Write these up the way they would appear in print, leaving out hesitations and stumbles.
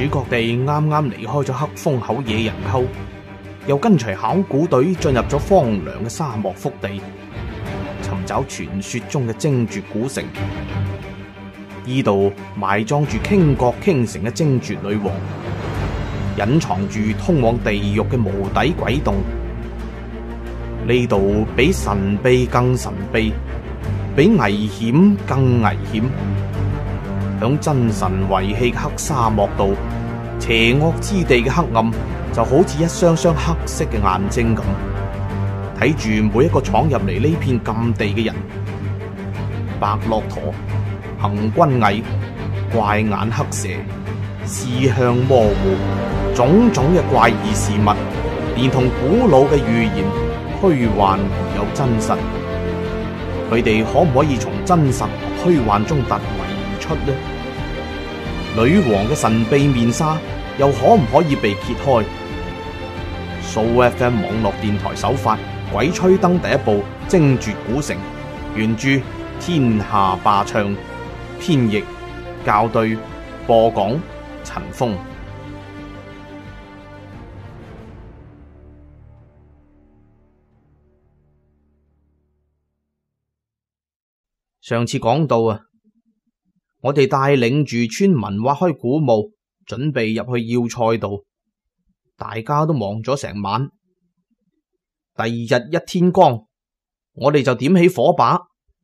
主角哋啱啱離開咗黑風口野人溝，又跟隨考古隊進入咗荒涼嘅沙漠腹地，尋找傳說中嘅精絕古城。呢度埋葬住傾國傾城嘅精絕女王，隱藏住通往地獄嘅無底鬼洞。呢度比神秘更神秘，比危險更危險。響真神遺棄嘅黑沙漠度，邪惡之地嘅黑暗就好似一雙雙黑色嘅眼睛咁，睇住每一個闖入嚟呢片禁地嘅人。白駱駝、行軍蟻、怪眼黑蛇、視向模糊，種種嘅怪異事物，連同古老嘅預言，虛幻而有真實。佢哋可唔可以從真實虛幻中突圍而出呢？女王嘅神秘面紗又可唔可以被揭開？SooFM 網絡電台首發《鬼吹燈》第一部《精絕古城》，原著天下霸唱，編譯校對，播講陳峰。上次講到啊，我哋帶領住村民挖開古墓，準備入去要塞度，大家都忙咗成晚。第二日一天光，我哋就點起火把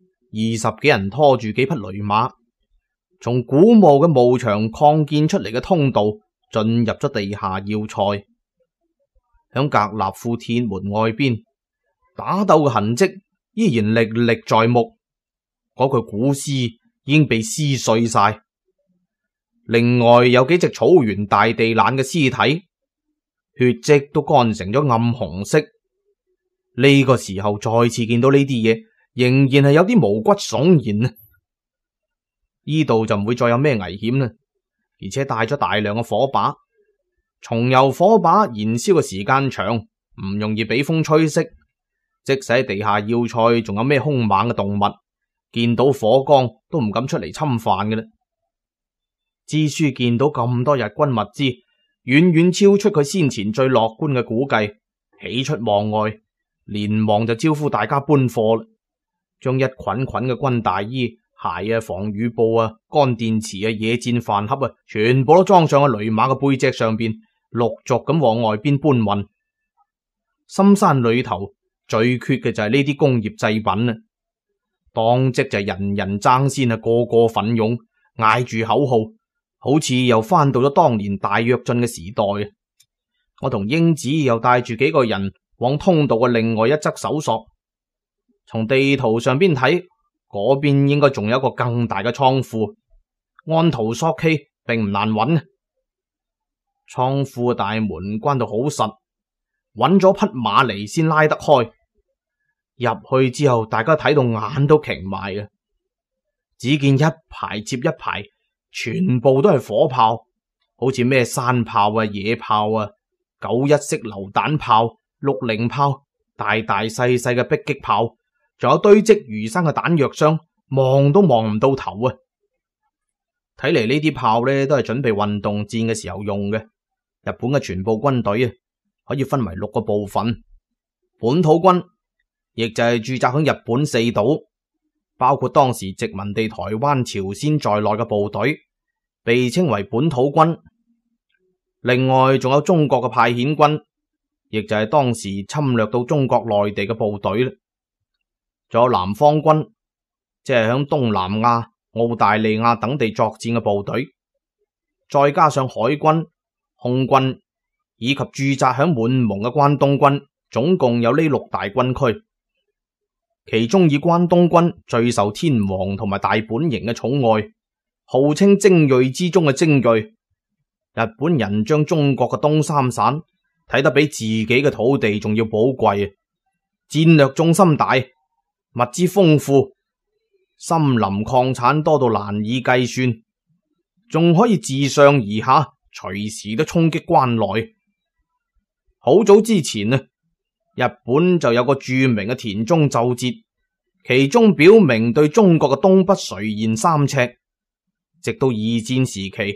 ，20幾人拖住幾匹驢馬，從古墓嘅墓牆擴建出嚟嘅通道進入咗地下要塞。響格納庫鐵門外邊，打鬥嘅痕跡依然歷歷在目。嗰具古屍已經被撕碎晒，另外有幾隻草原大地懶嘅屍體，血跡都乾成咗暗紅色。呢個時候再次見到呢啲嘢，仍然係有啲毛骨悚然啊！呢度就唔會再有咩危險啦，而且帶咗大量嘅火把，重油火把燃燒嘅時間長，唔容易俾風吹熄。即使喺地下要塞仲有咩兇猛嘅動物，見到火光都唔敢出嚟侵犯嘅啦。支書見到咁多日軍物資，遠遠超出佢先前最樂觀嘅估計，喜出望外，連忙就招呼大家搬貨啦，將一捆捆嘅軍大衣、鞋啊、防雨布啊、乾電池啊、野戰飯盒啊，全部都裝上喺驢馬嘅背脊上邊，陸續咁往外邊搬運。深山裏頭最缺嘅就係呢啲工業製品啊！當即就係人人爭先啊，個個奮勇嗌住口號，好似又翻到咗當年大躍進嘅時代。我同英子又帶住幾個人往通道嘅另外一側搜索，從地圖上邊睇，嗰邊應該仲有一個更大嘅倉庫，按圖索驥並唔難揾。倉庫嘅大門關到好實，揾咗匹馬嚟先拉得開。入去之後，大家睇到眼都擎埋啊！只見一排接一排，全部都係火炮，好似咩山炮啊、野炮啊、9·1式榴彈炮、60炮，大大細細嘅迫擊炮，仲有堆積如山嘅彈藥箱，望都望唔到頭啊！睇嚟呢啲炮呢，都係準備運動戰嘅時候用嘅。日本嘅全部軍隊啊，可以分為6個部分：本土軍，亦就係駐紮響日本4島，包括當時殖民地台灣、朝鮮在內嘅部隊，被稱為本土軍。另外仲有中國嘅派遣軍，亦就係當時侵略到中國內地嘅部隊。仲有南方軍，即係響東南亞、澳大利亞等地作戰嘅部隊，再加上海軍、空軍以及駐紮響滿蒙嘅關東軍，總共有呢6大軍區。其中以關東軍最受天皇同埋大本營嘅寵愛，號稱精銳之中嘅精銳。日本人將中國嘅東三省睇得比自己嘅土地仲要寶貴，戰略重心大，物資豐富，森林礦產多到難以計算，仲可以自上而下隨時都衝擊關內。好早之前啊，日本就有個著名嘅田中奏折，其中表明對中國嘅東北垂涎3尺。直到二戰時期，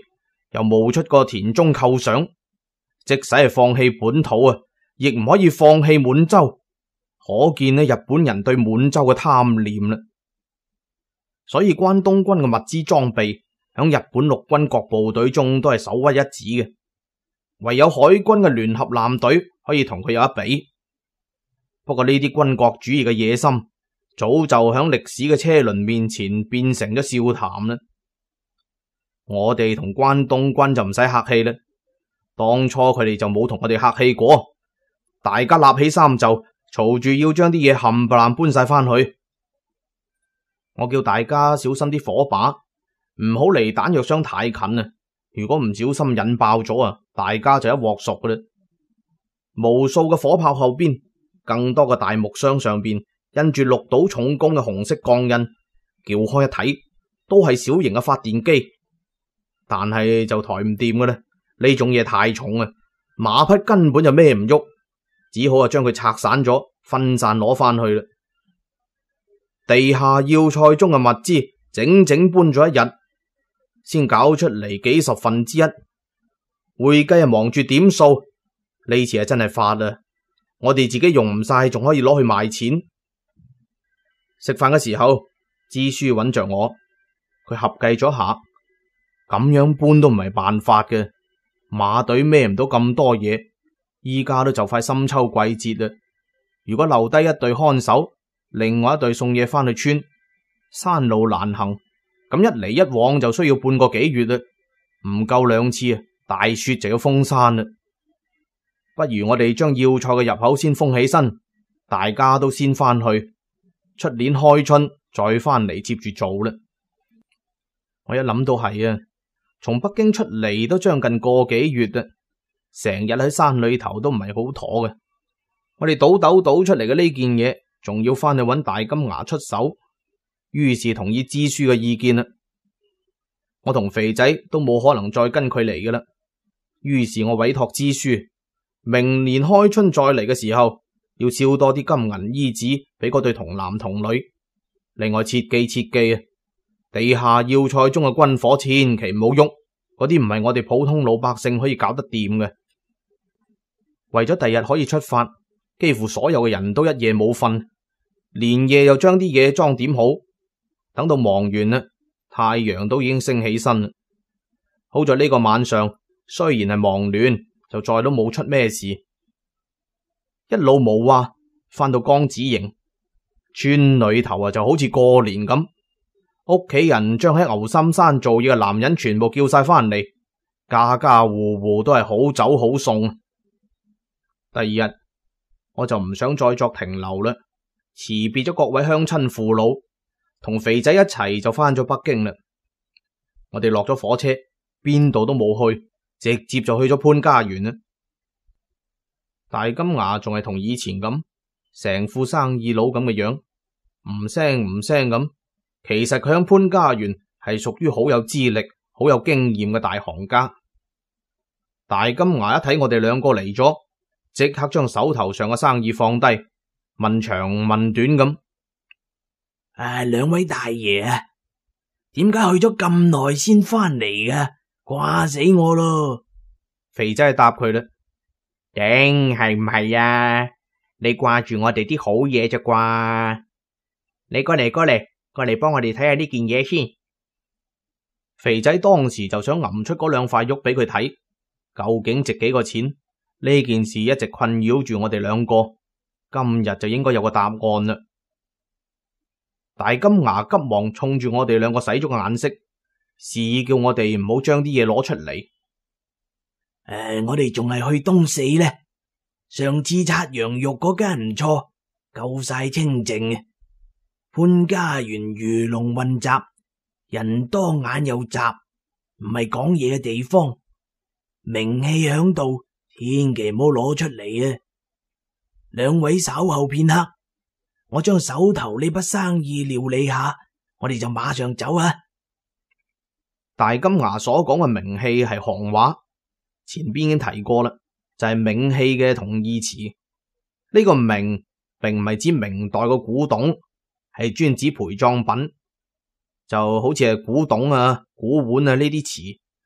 又冒出個田中構想，即使係放棄本土啊，亦唔可以放棄滿洲。可見呢，日本人對滿洲嘅貪念啦。所以關東軍嘅物資裝備響日本陸軍各部隊中都係首屈一指嘅，唯有海軍嘅聯合艦隊可以同佢有一比。不過呢啲軍國主義嘅野心早就響歷史嘅車輪面前變成咗笑談啦。我哋同關東軍就唔使客氣啦，當初佢哋就冇同我哋客氣過，大家立起衫袖，嘈住要將啲嘢冚唪唥搬晒翻去。我叫大家小心啲火把，唔好離彈藥箱太近啊！如果唔小心引爆咗啊，大家就一鑊熟噶啦。無數嘅火炮後邊，更多嘅大木箱上邊印住鹿島重工嘅紅色鋼印，撬開一睇都係小型嘅發電機，但係就抬唔掂噶啦，呢種嘢太重啊，馬匹根本就孭唔喐，只好將佢拆散咗，分散攞翻去啦。地下要塞中嘅物資整整搬咗一日，先搞出嚟幾十分之一。會計忙住點數，呢次係真係發啦！我哋自己用唔晒，仲可以攞去賣錢。食飯嘅時候，支書揾着我，佢合計咗下，咁樣搬都唔係辦法嘅。馬隊孭唔到咁多嘢，依家都就快深秋季節啦。如果留低一隊看守，另外一隊送嘢翻去村，山路難行，咁一嚟一往就需要半個幾月啦，唔夠2次啊，大雪就要封山啦。不如我哋將要塞嘅入口先封起身，大家都先翻去，出年開春再翻嚟接住做啦。我一諗到係啊，從北京出嚟都將近個幾月啦，成日喺山裏頭都唔係好妥嘅。我哋倒出嚟嘅呢件嘢，仲要翻去揾大金牙出手，於是同意支書嘅意見啦。我同肥仔都冇可能再跟佢嚟嘅啦，於是我委託支書，明年開春再嚟嘅時候，要燒多啲金銀衣紙俾嗰對童男童女。另外切記啊，地下要塞中嘅軍火千祈唔好喐，嗰啲唔係我哋普通老百姓可以搞得掂嘅。為咗第日可以出發，幾乎所有嘅人都一夜冇瞓，連夜又將啲嘢裝點好，等到忙完啦，太陽都已經升起身啦。好在呢個晚上雖然係忙亂，就再都冇出咩事。一路冇話翻到江子營村裏頭啊，就好似過年咁，屋企人將喺牛心山做嘢嘅男人全部叫晒翻嚟，家家戶戶都係好酒好餸。第二日我就唔想再作停留啦，辭別咗各位鄉親父老，同肥仔一齊就翻咗北京啦。我哋落咗火車，邊度都冇去，直接就去咗潘家園啦。大金牙仲係同以前咁，成副生意佬咁嘅樣，唔聲咁。其實佢喺潘家園係屬於好有資歷、好有經驗嘅大行家。大金牙一睇我哋兩個嚟咗，即刻將手頭上嘅生意放低，問長問短咁。 兩位大爺啊，點解去咗咁耐先翻嚟㗎？掛死我咯！ 肥仔答佢啦，頂係唔係啊？你掛住我哋啲好嘢咋啩？你過嚟幫我哋睇下呢件嘢先。肥仔當時就想揞出嗰2塊玉俾佢睇，究竟值幾個錢？呢件事一直困擾住我哋兩個，今日就應該有個答案啦。大金牙急忙衝住我哋兩個使咗個眼色，示意叫我哋唔好將啲嘢攞出嚟。 我哋仲係去東四呢。上次拆羊肉嗰間唔錯，夠晒清靜。潘家園魚龍混雜，人多眼又雜，唔係講嘢嘅地方，名氣響度，千祈唔好攞出嚟啊！兩位稍後片刻，我將手頭呢筆生意料理下，我哋就馬上走啊！ 大金牙所講嘅名氣係行話，前邊已經提過啦，就係名氣嘅同義詞。呢個名並唔係指明代個古董，係專指陪葬品，就好似係古董啊、古碗啊呢啲詞。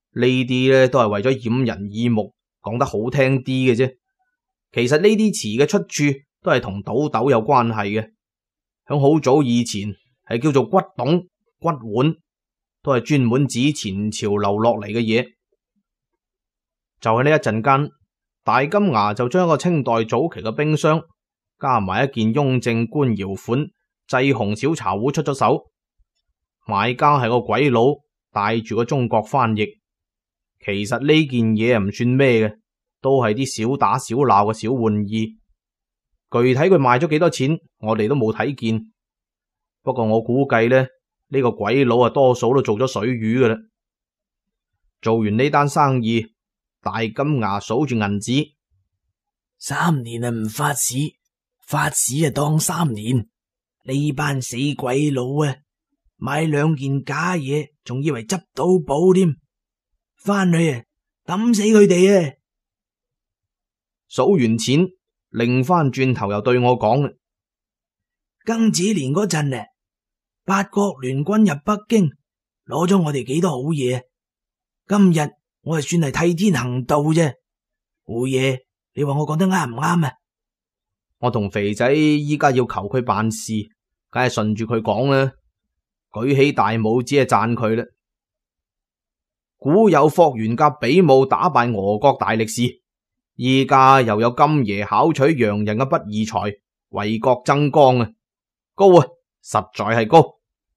呢啲咧都係為咗掩人耳目，講得好聽啲嘅啫。其實呢啲詞嘅出處都係同倒斗有關係嘅。響好早以前係叫做骨董、骨碗，都係專門指前朝留落嚟嘅嘢。就喺呢一陣間，大金牙就將一個清代早期嘅冰箱加埋一件雍正官窯款祭紅小茶壺出咗手。買家係個鬼佬帶住個中國翻譯。其實呢件嘢唔算咩嘅，都係啲小打小鬧嘅小玩意。具體佢賣咗幾多錢，我哋都冇睇見。不過我估計呢，呢個鬼佬啊，多數都做咗水魚㗎啦。做完呢單生意，大金牙數住銀紙 ，3年啊唔發市，發市啊當3年。呢班死鬼佬啊，買2件假嘢，仲以為執到寶添，翻去啊抌死佢哋啊！ 數完錢，擰翻轉頭又對我講： 庚子年嗰陣啊，八國聯軍入北京，攞咗我哋幾多好嘢。今日我係算係替天行道啫。胡爺，你話我講得啱唔啱啊？ 我同肥仔依家要求佢辦事，梗係順住佢講啦，舉起大拇指係讚佢啦。古有霍元甲比武打敗俄國大力士，依家又有金爺巧取洋人嘅不義才，為國爭光啊！高啊，實在係高。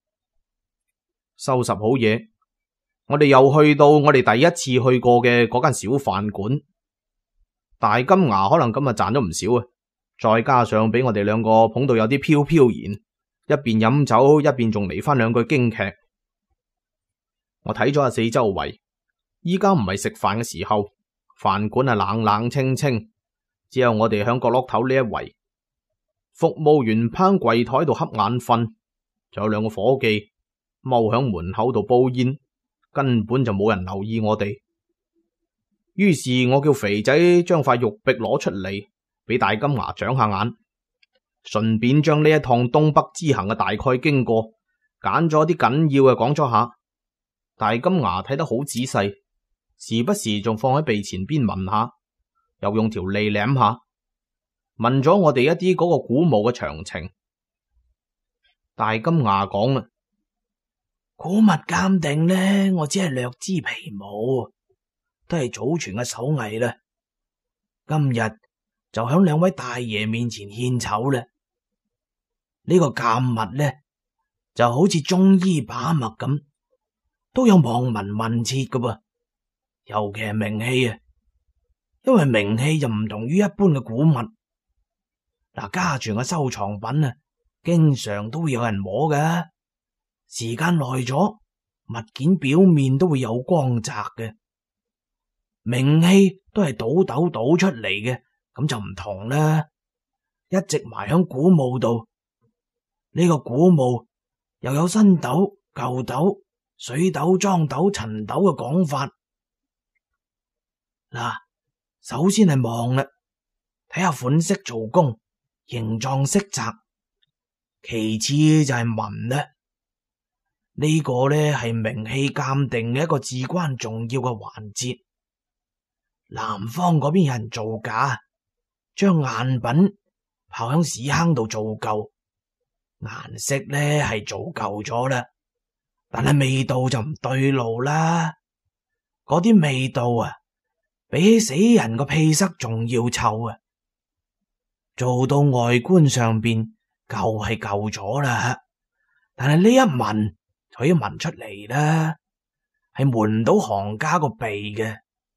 收拾好嘢，我哋又去到我哋第一次去過嘅嗰間小飯館。大金牙可能今日賺咗唔少啊，再加上俾我哋兩個捧到有啲飄飄然，一邊飲酒一邊仲嚟翻兩句京劇。我睇咗下四周圍，依家唔係食飯嘅時候，飯館係冷冷清清，只有我哋響角落頭呢一圍。服務員攀櫃台度瞌眼瞓，仲有兩個伙計踎響門口度煲煙，根本就冇人留意我哋。於是我叫肥仔將塊玉璧攞出嚟，俾大金牙長下眼，順便將呢一趟東北之行嘅大概經過揀咗啲緊要嘅講咗下。大金牙睇得好仔細，時不時仲放喺鼻前邊聞下，又用條脷舐下，問咗我哋一啲嗰個古墓嘅詳情。大金牙講啦： 古物鑑定呢，我只係略知皮毛，都係祖傳嘅手藝啦。今日就響2位大爺面前獻醜啦。呢個鑑物呢，就好似中醫把脈咁，都有望聞問切噶噃。尤其係名器啊，因為名器就唔同於一般嘅古物。嗱，家傳嘅收藏品啊，經常都會有人摸噶。時間耐咗，物件表面都會有光澤嘅。名器都係倒斗倒出嚟嘅，咁就唔同啦。一直埋響古墓度，呢個古墓又有新斗、舊斗、水斗、裝斗、陳斗嘅講法。嗱，首先係望啦，睇下款式做工、形狀色澤，其次就係聞啦。呢個呢係名器鑑定嘅一個至關重要嘅環節。南方嗰邊有人造假，將贗品刨響屎坑度做舊，顏色呢係做舊咗啦，但係味道就唔對路啦。嗰啲味道啊，比起死人個屁塞仲要臭啊！做到外觀上邊舊係舊咗啦，但係呢一聞就要聞出嚟啦，係聞到行家個鼻嘅。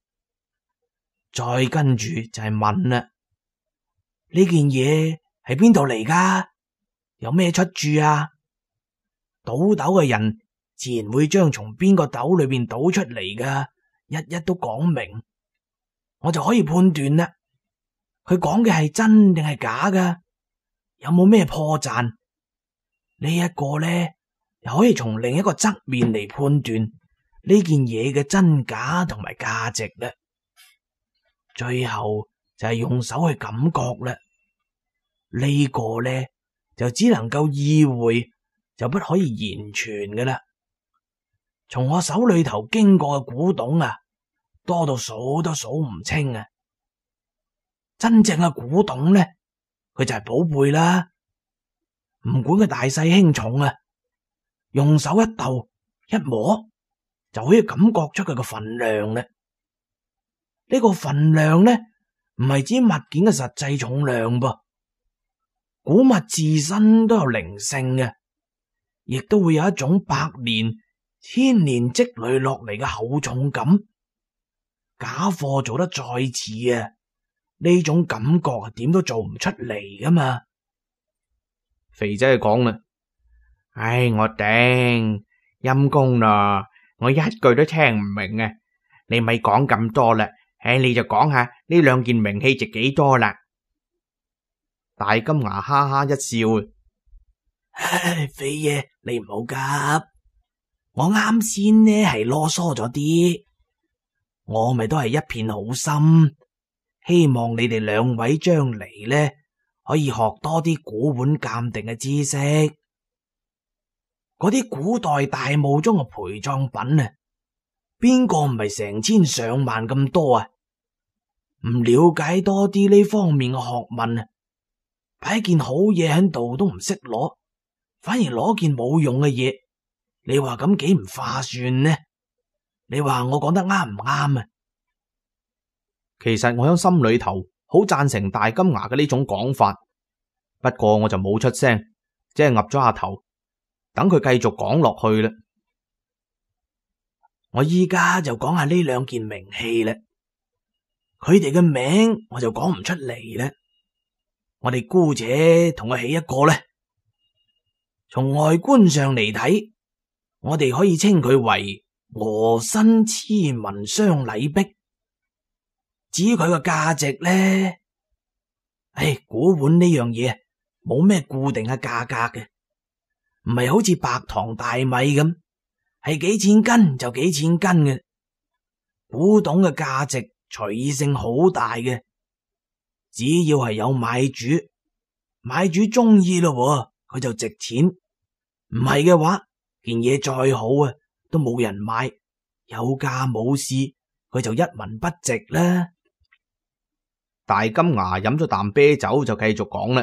再跟住就係問啦，呢件嘢係邊度嚟噶？有咩出處啊？倒斗嘅人自然會將從邊個斗裏邊倒出嚟噶，一一都講明，我就可以判斷啦。佢講嘅係真定係假噶？有冇咩破綻？呢一個呢，又可以從另一個側面嚟判斷呢件嘢嘅真假同埋價值啦。最後就係用手去感覺啦，呢個呢就只能夠意會，就不可以言傳噶啦。 從我手裏頭經過嘅古董啊，多到數都數唔清啊！真正嘅古董呢，佢就係寶貝啦，唔管佢大細輕重啊，用手一逗一摸，就可以感覺出佢嘅分量啦。呢個分量呢，唔係指物件嘅實際重量噃，古物自身都有靈性嘅，亦都會有一種百年、千年積累落嚟嘅厚重感。假貨做得再似啊，呢種感覺係點都做唔出嚟噶嘛。 肥仔講啦，唉，我頂陰公啦，我一句都聽唔明啊！你咪講咁多啦，唉，你就講下呢兩件名器值幾多啦？大金牙哈哈一笑， 唉，肥爺你唔好急，我啱先呢係囉嗦咗啲，我咪都係一片好心，希望你哋兩位將嚟呢可以學多啲古玩鑑定嘅知識。嗰啲古代大墓中嘅陪葬品啊，邊個唔係成千上萬咁多啊？唔了解多啲呢方面嘅學問啊，擺件好嘢喺度都唔識攞，反而攞件冇用嘅嘢，你話咁幾唔划算呢？你話我講得啱唔啱啊？ 其實我喺心裏頭好贊成大金牙嘅呢種講法，不過我就冇出聲，即係岌咗下頭，等佢繼續講落去啦。 我依家就講下呢兩件名器啦，佢哋嘅名我就講唔出嚟啦。我哋姑且同佢起一個咧。從外觀上嚟睇，我哋可以稱佢為鵝身螭紋雙禮璧。至於佢個價值咧，古玩呢樣嘢冇咩固定嘅價格嘅，唔係好似白糖大米咁，係幾錢斤就幾錢斤嘅。古董嘅價值隨意性好大嘅，只要係有買主，買主中意咯，佢就值錢。唔係嘅話，件嘢再好啊，都冇人買，有價冇市，佢就一文不值啦。 大金牙飲咗啖啤酒就繼續講啦。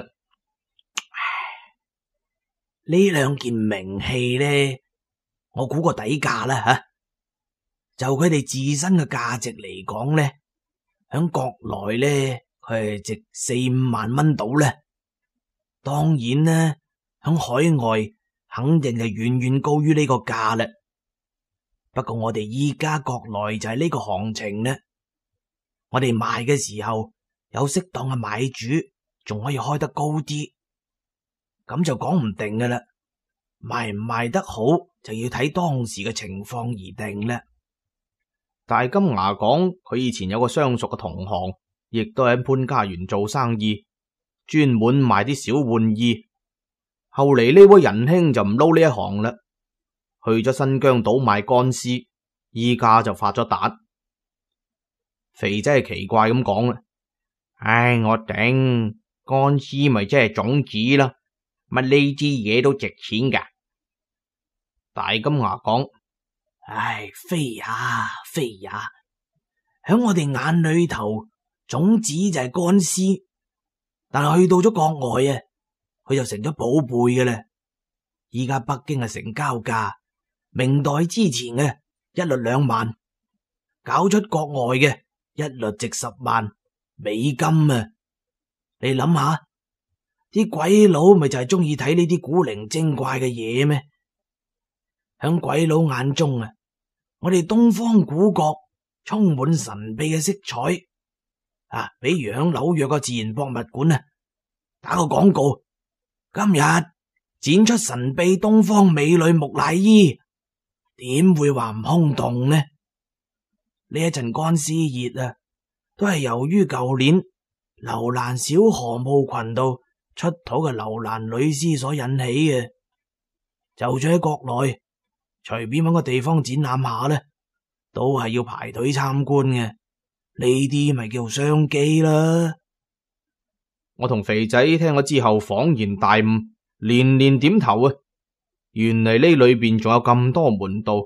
呢兩件名器呢，我估個底價啦吓，就佢哋自身嘅價值嚟講呢，響國內呢，佢係值4-5萬蚊到啦。當然啦，響海外肯定係遠遠高於呢個價啦。不過我哋依家國內就係呢個行情啦，我哋賣嘅時候有適當嘅買主，仲可以開得高啲，咁就講唔定噶啦。賣唔賣得好就要睇當時嘅情況而定啦。 大金牙講佢以前有個相熟嘅同行，亦都喺潘家園做生意，專門賣啲小玩意。後嚟呢位仁兄就唔撈呢一行啦，去咗新疆島賣乾絲，依家就發咗達。肥仔係奇怪咁講啦，唉，我頂，乾絲咪即係種子啦，乜呢啲嘢都值錢噶？大金牙講， 唉，飛呀飛呀，響我哋眼裏頭，種子就係乾絲，但係去到咗國外啊，佢就成咗寶貝嘅啦。依家北京嘅成交價，明代之前嘅一律2萬，搞出國外嘅一律值10萬美金啊！你諗下，啲鬼佬咪就係中意睇呢啲古靈精怪嘅嘢咩？響鬼佬眼中啊，我哋東方古國充滿神秘嘅色彩啊！比如響紐約個自然博物館啊，打個廣告，今日展出神秘東方美女木乃伊，點會話唔轟動呢？呢一陣乾絲熱啊，都係由於舊年樓蘭小河墓群度出土嘅樓蘭女屍所引起嘅。就算喺國內隨便搵個地方展覽下呢，都係要排隊參觀嘅。呢啲咪叫商機啦。 我同肥仔聽咗之後恍然大悟，連連點頭啊！原嚟呢裏邊仲有咁多門道，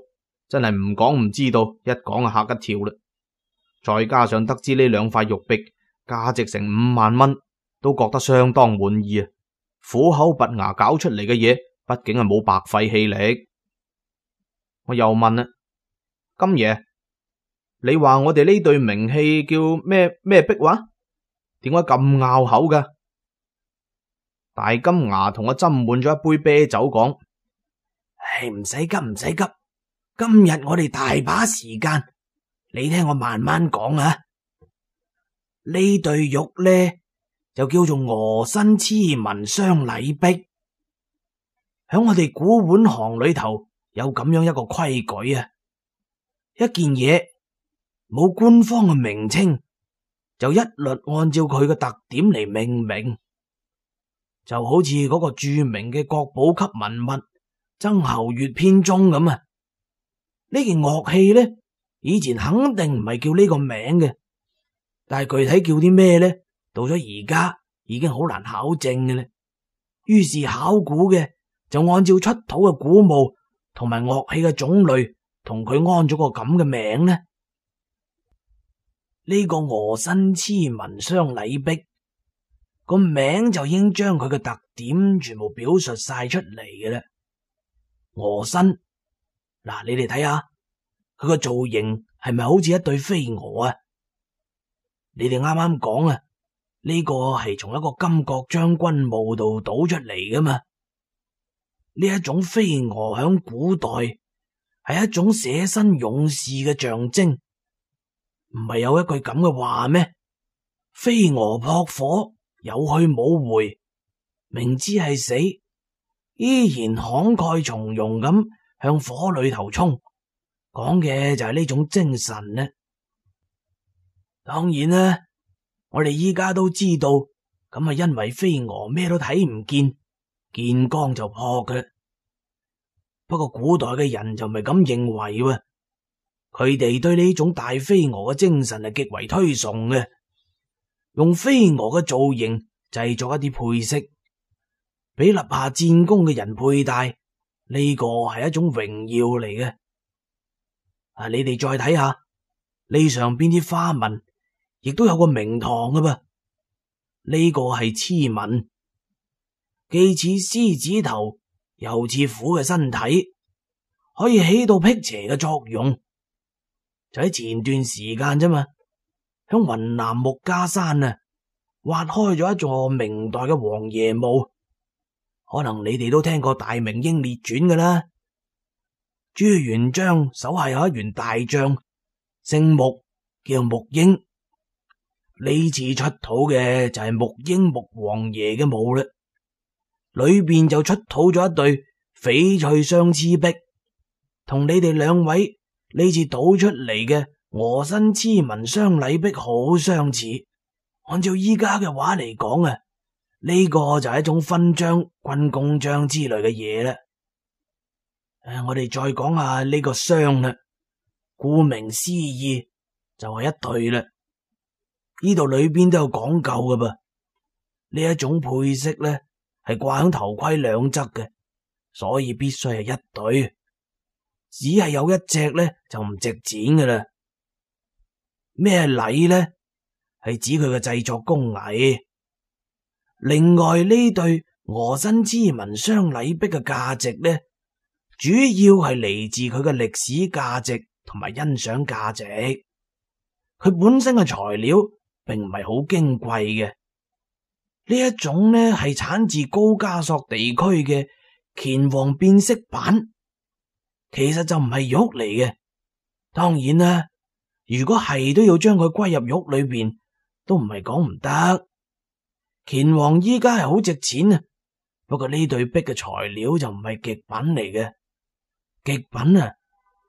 真係唔講唔知道，一講就嚇一跳啦。再加上得知呢兩塊玉璧價值成5萬蚊，都覺得相當滿意啊！苦口拔牙搞出嚟嘅嘢，畢竟係冇白費氣力。我又問啦，金爺，你話我哋呢對名器叫咩璧話？點解咁拗口噶？大金牙同我斟滿咗一杯啤酒，講： 唉，唔使急，唔使急，今日我哋大把時間，你聽我慢慢講啊。呢對玉呢，就叫做鵝身螭紋雙禮璧。響我哋古玩行裏頭有咁樣一個規矩啊，一件嘢冇官方嘅名稱，就一律按照佢嘅特點嚟命名。就好似嗰個著名嘅國寶級文物《曾侯乙編鐘》咁啊，呢件樂器呢，以前肯定唔係叫呢個名嘅，但係具體叫啲咩呢？到咗而家已經好難考證嘅啦。於是考古嘅就按照出土嘅古墓同埋樂器嘅種類，同佢安咗個咁嘅名呢。呢個鵝身螭紋雙禮璧個名就已經將佢嘅特點全部表述晒出嚟嘅啦。鵝身，嗱，你哋睇下佢個造型係咪好似一對飛蛾啊？你哋啱啱講啊，呢個係從一個金國將軍墓度倒出嚟噶嘛？呢一種飛蛾響古代係一種捨身勇士嘅象徵，唔係有一句咁嘅話咩？飛蛾撲火，有去冇回，明知係死，依然慷慨從容咁向火裏頭衝，講嘅就係呢種精神呢。當然啦，我哋依家都知道，咁係因為飛蛾咩都睇唔見，見光就撲嘅。不過古代嘅人就唔係咁認為喎，佢哋對呢種大飛蛾嘅精神係極為推崇嘅，用飛蛾嘅造型製作一啲配飾，俾立下戰功嘅人佩戴，呢個係一種榮耀嚟嘅。你哋再睇下呢上邊啲花紋，亦都有個名堂嘅噃。呢個係螭紋，既似獅子頭，又似虎嘅身體，可以起到辟邪嘅作用。就喺前段時間啫嘛，響雲南木家山啊，挖開咗一座明代嘅王爺墓，可能你哋都聽過《大明英烈傳》㗎啦。朱元璋手下有一員大將，姓穆，叫穆英。呢次出土嘅就係穆英穆王爺嘅墓啦，裏邊就出土咗一對翡翠雙黐璧，同你哋兩位呢次倒出嚟嘅鵝身螭紋雙禮璧好相似。按照依家嘅話嚟講啊，呢個就係一種勳章、軍功章之類嘅嘢啦。我哋再講下呢個雙啦，顧名思義就係一對啦。呢度裏邊都有講究嘅噃，呢一種配飾咧係掛喺頭盔兩側嘅，所以必須係一對，只係有一隻咧就唔值錢嘅啦。咩禮咧？係指佢嘅製作工藝。另外呢對鵝身螭紋雙禮璧嘅價值咧，主要係嚟自佢嘅歷史價值同埋欣賞價值。佢本身嘅材料並唔係好矜貴嘅，呢一種呢係產自高加索地區嘅乾黃變色板，其實就唔係玉嚟嘅。當然啦，如果係都要將佢歸入玉裏邊，都唔係講唔得。乾黃依家係好值錢啊，不過呢對璧嘅材料就唔係極品嚟嘅。極品啊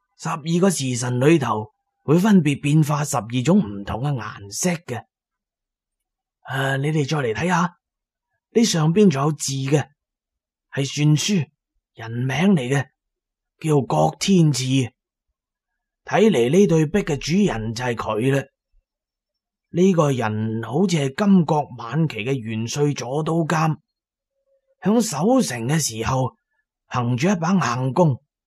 ，12個時辰裏頭會分別變化12種唔同嘅顏色嘅。你哋再嚟睇下，呢上邊仲有字嘅，係篆書，人名嚟嘅，叫郭天賜。睇嚟呢對璧嘅主人就係佢啦。呢個人好似係金國晚期嘅元帥左都監，響守城嘅時候行住一把硬弓，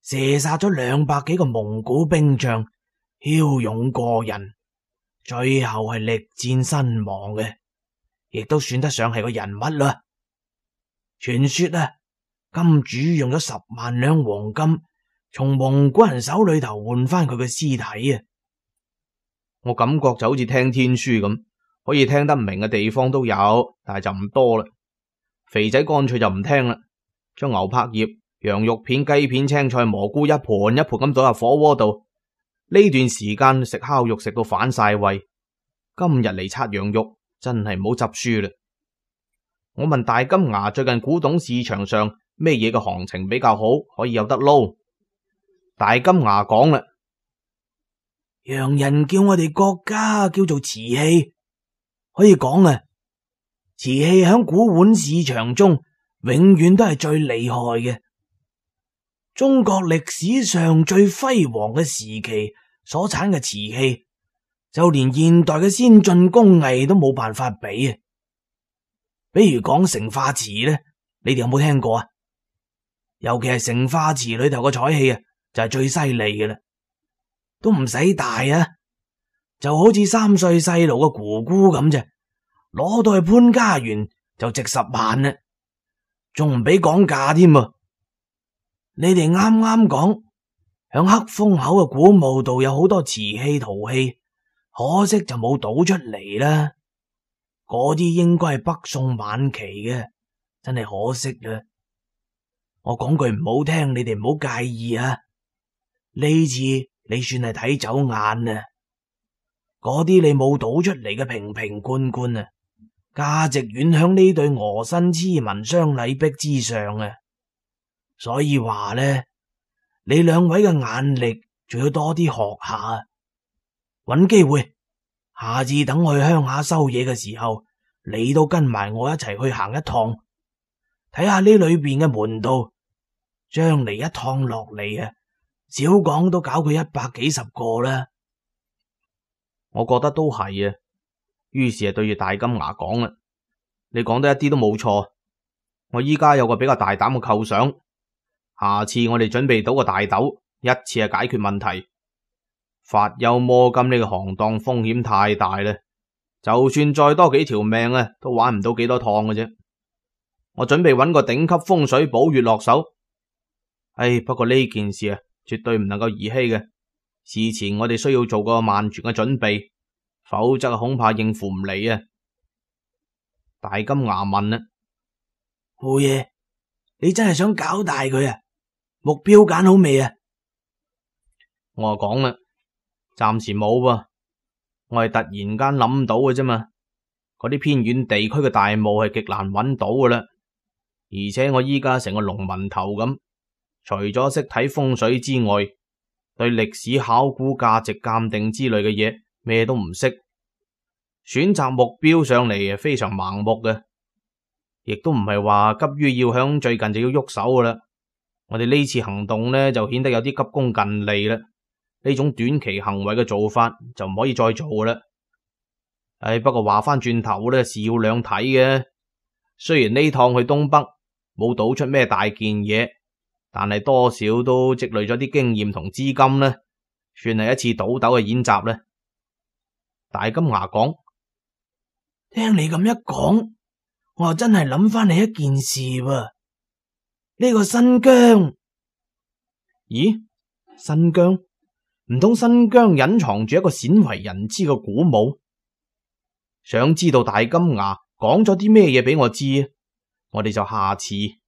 射殺咗200幾個蒙古兵將，驍勇過人，最後係力戰身亡嘅，亦都算得上係個人物啦。傳說啊，金主用咗10萬兩黃金，從蒙古人手裏頭換翻佢嘅屍體啊！ 我感覺就好似聽天書咁，可以聽得明嘅地方都有，但係就唔多啦。肥仔乾脆就唔聽啦，將牛柏葉、羊肉片、雞片、青菜、蘑菇一盤一盤咁倒入火鍋度。呢段時間食烤肉食到反晒胃，今日嚟刷羊肉真係唔好執輸啦。我問大金牙最近古董市場上咩嘢嘅行情比較好，可以有得撈。大金牙講啦， 洋人叫我哋國家叫做瓷器，可以講啊，瓷器響古玩市場中永遠都係最厲害嘅。中國歷史上最輝煌嘅時期所產嘅瓷器，就連現代嘅先進工藝都冇辦法比啊！比如講成化瓷咧，你哋有冇聽過啊？尤其係成化瓷裏頭個彩器啊，就係最犀利嘅啦，都唔使大啊，就好似3歲細路嘅姑姑咁啫，攞到去潘家園就值10萬啦，仲唔俾講價添啊！你哋啱啱講響黑風口嘅古墓度有好多瓷器陶器，可惜就冇倒出嚟啦。嗰啲應該係北宋晚期嘅，真係可惜啦。我講句唔好聽，你哋唔好介意啊。呢次你算係睇走眼啊。嗰啲你冇倒出嚟嘅瓶瓶罐罐啊，價值遠響呢對鵝身黐紋雙禮壁之上啊。所以話咧，你兩位嘅眼力仲要多啲學下，搵機會，下次等我去鄉下收嘢嘅時候，你都跟埋我一齊去行一趟，睇下呢裏邊嘅門道。將嚟一趟落嚟啊，少講都搞佢100幾10個啦。 我覺得都係啊，於是對住大金牙講啦，你講得一啲都冇錯。我依家有個比較大膽嘅構想。下次我哋準備到個大斗，一次係解決問題。發幽魔金呢個行當風險太大啦，就算再多幾條命啊，都玩唔到幾多趟嘅啫。我準備揾個頂級風水寶穴落手。不過呢件事啊，絕對唔能夠兒戲嘅。事前我哋需要做個萬全嘅準備，否則恐怕應付唔嚟啊。大金牙問啦， 胡爺，你真係想搞大佢啊？目標揀好未啊？ 我講啦，暫時冇噃，我係突然間諗到嘅啫嘛。嗰啲偏遠地區嘅大墓係極難揾到噶啦，而且我依家成個農民頭咁，除咗識睇風水之外，對歷史考古價值鑑定之類嘅嘢咩都唔識，選擇目標上嚟非常盲目嘅，亦都唔係話急於要響最近就要喐手噶啦。我哋呢次行動呢，就顯得有啲急功近利啦，呢種短期行為嘅做法就唔可以再做噶啦。不過話翻轉頭呢，事要兩睇嘅。雖然呢趟去東北冇倒出咩大件嘢，但係多少都積累咗啲經驗同資金呢，算係一次倒斗嘅演習呢。大金牙講， 聽你咁一講，我又真係諗翻你一件事喎。呢個新疆， 咦？新疆？唔通新疆隱藏住一個鮮為人知嘅古墓？想知道大金牙講咗啲咩嘢俾我知，我哋就下次